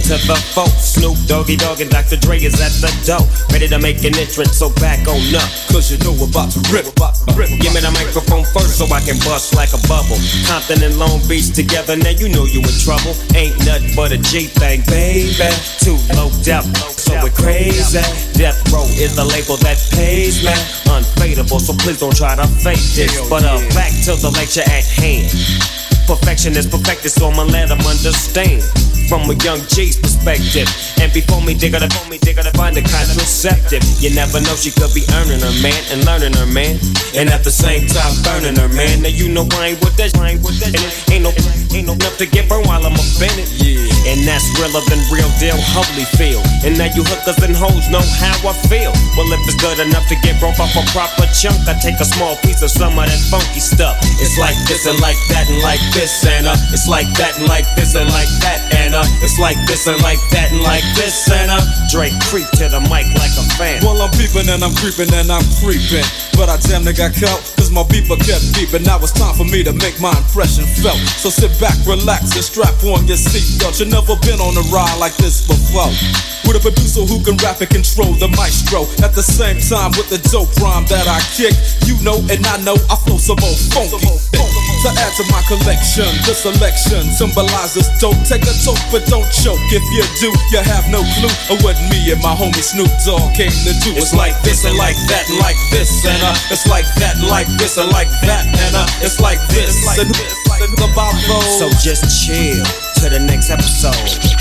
to the folk. Snoop Doggy Dogg and Dr. Dre is at the door, ready to make an entrance, so back on up, cause you know about to rip. Give me the microphone first so I can bust like a bubble. Compton and Long Beach together, now you know you in trouble. Ain't nothing but a G thing, baby. Too low depth, so we're crazy. Death Row is the label that pays me. Unfadable, so please don't try to fake this. But back to the lecture at hand. Perfection is perfected, so I'ma let them understand from a young G's perspective. And before me dig it, find a contraceptive. You never know, she could be earning her man and learning her man, and at the same time burning her man. Now you know I ain't with that, and it ain't no enough to get burned while I'm offended. Yeah, and that's realer than real deal, Holyfield. And now you hookers and hoes know how I feel. Well, if it's good enough to get broke off a proper chunk, I take a small piece of some of that funky stuff. It's like this and like that and like this and it's like that and like this and like that and it's like this and like that and like this and Drake creep to the mic like a fan. Well, I'm peeping and I'm creeping and I'm creeping, but I damn near got caught, cause my beeper kept beeping. Now it's time for me to make my impression felt. So sit back, relax, and strap on your seatbelt. You've never been on a ride like this before, with a producer who can rap and control the maestro. At the same time with the dope rhyme that I kick, you know and I know I flow some more funky. To add to my collection, the selection symbolizes dope. Take a toke but don't choke. If you do, you have no clue of what me and my homie Snoop Dogg came to do. It's like this and like that and like this and it's like that and like this and like that and it's like this and about those. So just chill to the next episode.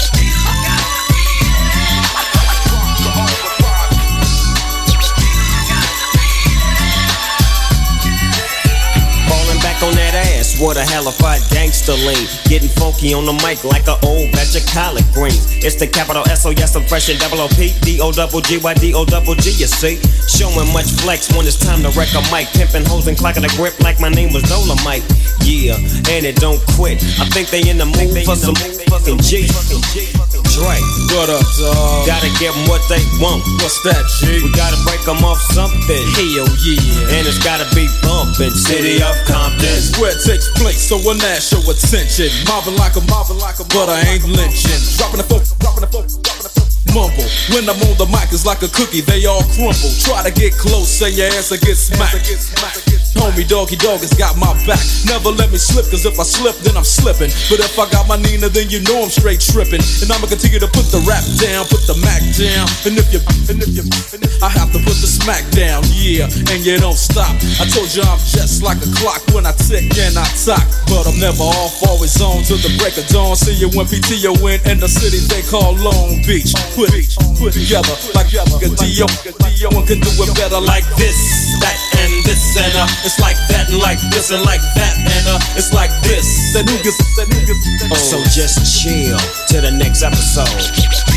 On that ass, what a halified gangster lean. Getting funky on the mic like an old batch of collard greens. It's the capital S-O-S, I'm fresh and double O-P D-O-double-G-Y-D-O-double-G, you see. Showing much flex when it's time to wreck a mic. Pimping hoes and clocking a grip like my name was Dolomite. Yeah, and it don't quit. I think they in the mood for some fucking G. Dre, what up, dawg? Gotta give them what they want. What's that, G? We gotta break them off something. Hell yeah. And it's gotta be bumpin'. City of Compton, where it takes place, so when that show attention. Mobbing like a, but I ain't lynching. Dropping the folk, mumble. When I'm on the mic, it's like a cookie, they all crumble. Try to get close, say your ass will get smacked. Homie Doggy Dogg has got my back. Never let me slip, cause if I slip, then I'm slipping. But if I got my Nina, then you know I'm straight tripping. And I'ma continue to put the rap down, put the Mac down. And if you, I have to put the smack down, yeah, and you don't stop. I told you I'm just like a clock when I tick and I talk. But I'm never off, always on till the break of dawn. See you when PTO in the city they call Long Beach. Put together like a D.O. One can do it better like this, that, and this, and it's like that, and like this, and like that, and it's like this. That niggas. So just chill to the next episode.